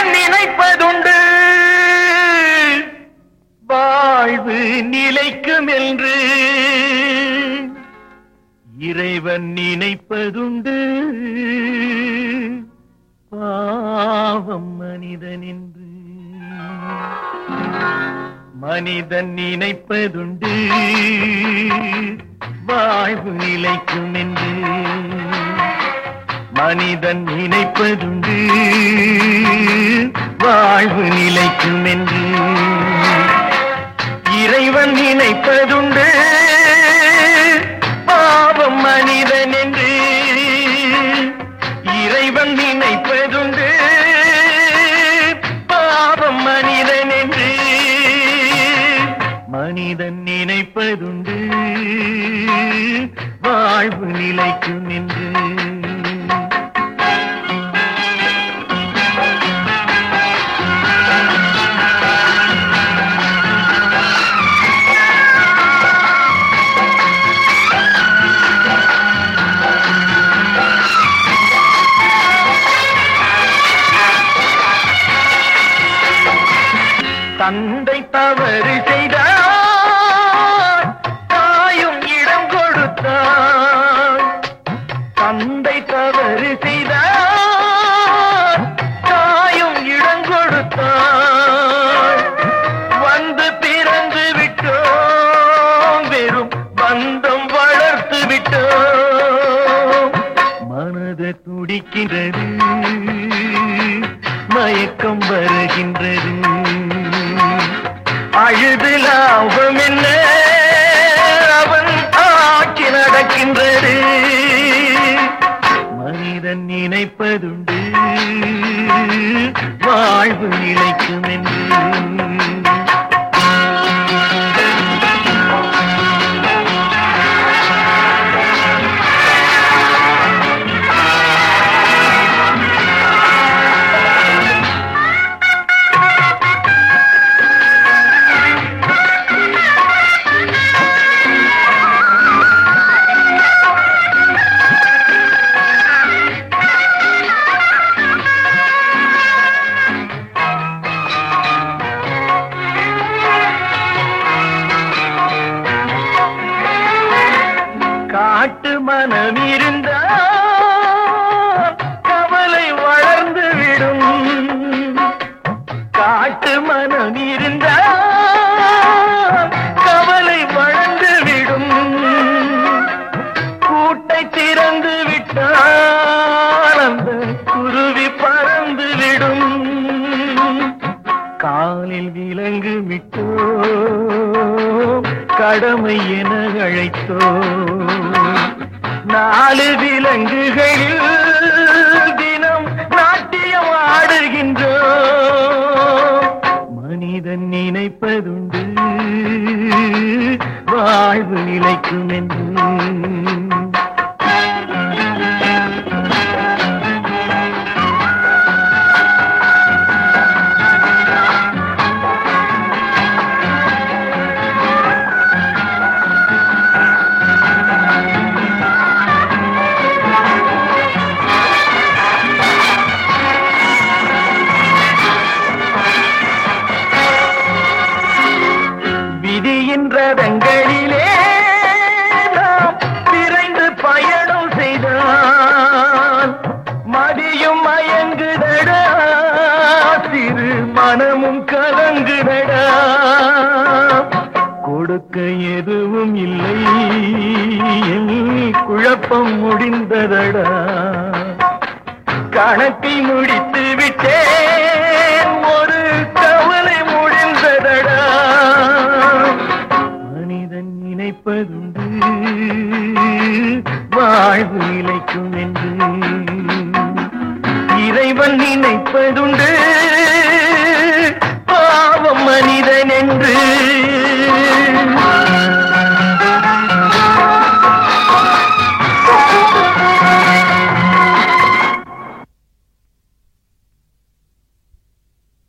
மனிதன் நினைப்பதுண்டு வாழ்வு நிலைக்கும் என்று, இறைவன் நினைப்பதுண்டு பாவம் மனிதன் என்று. மனிதன் நினைப்பதுண்டு வாழ்வு நிலைக்கும் என்று, மனிதன் நினைப்பதுண்டு வாழ்வு நிலைக்கும் என்று, இறைவன் நினைப்பதுண்டு பாவம் மனிதன் என்று, இறைவன் நினைப்பதுண்டு பாவம் மனிதன் என்று, மனிதன் நினைப்பதுண்டு வாழ்வு நிலைக்கும் என்று. தந்தை தவறு செய்தார் தாயும் இடம் கொடுத்தார், தந்தை தவறு செய்தார் தாயும் இடம் கொடுத்தார், வந்து பிறந்து விட்டோம் வெறும் பந்தம் வளர்த்து விட்டோம், மனது துடிக்கின்றது மயக்கம் வருகின்றது, அழுது லாபம் என்ன அவன் ஆட்சி நடக்கின்றது, மனிதன் நினைப்பதுண்டு வாழ்வு நிலைக்கும் என்று. காட்டு மனம் இருந்தால் கவலை வளர்ந்து விடும், காட்டு மனம் இருந்தால் கவலை வளர்ந்து விடும், கூட்டை திறந்து விட்டால் அந்த குருவி பறந்து விடும், காலில் விலங்கு விட்டோ கடமை என அழைத்தோ, நாலு விலங்குகளில் தினம் நாட்டியம் ஆடுகின்றோம், மனிதன் நினைப்பதுண்டு வாழ்வு நிலைக்கும் என்று. ரதங்களிலே நாம் விரைந்து பயணம் செய்தால் மதியும் மயங்குதடா, சிறு மனமும் கலங்குதடா, கொடுக்க எதுவும் இல்லை குழப்பம் முடிந்ததடா, கணக்கை முடித்து விட்டேன் ஒரு கவலை முடிந்ததடா, மனிதன் நினைப்பதுண்டு வாழ்வு நிலைக்கும் என்று, இறைவன் நினைப்பதுண்டு பாவம் மனிதன் என்று.